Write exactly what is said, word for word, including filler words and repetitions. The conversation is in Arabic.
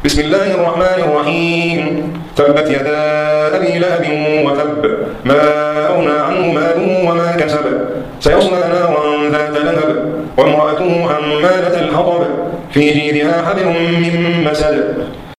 بسم الله الرحمن الرحيم. تبت يدا أبي لهب وتب، ما أغنى عنه ماله وما كسب، سيصلى نارا ذات لهب، وامرأته حمالة الحطب، في جيدها حبل من مسد.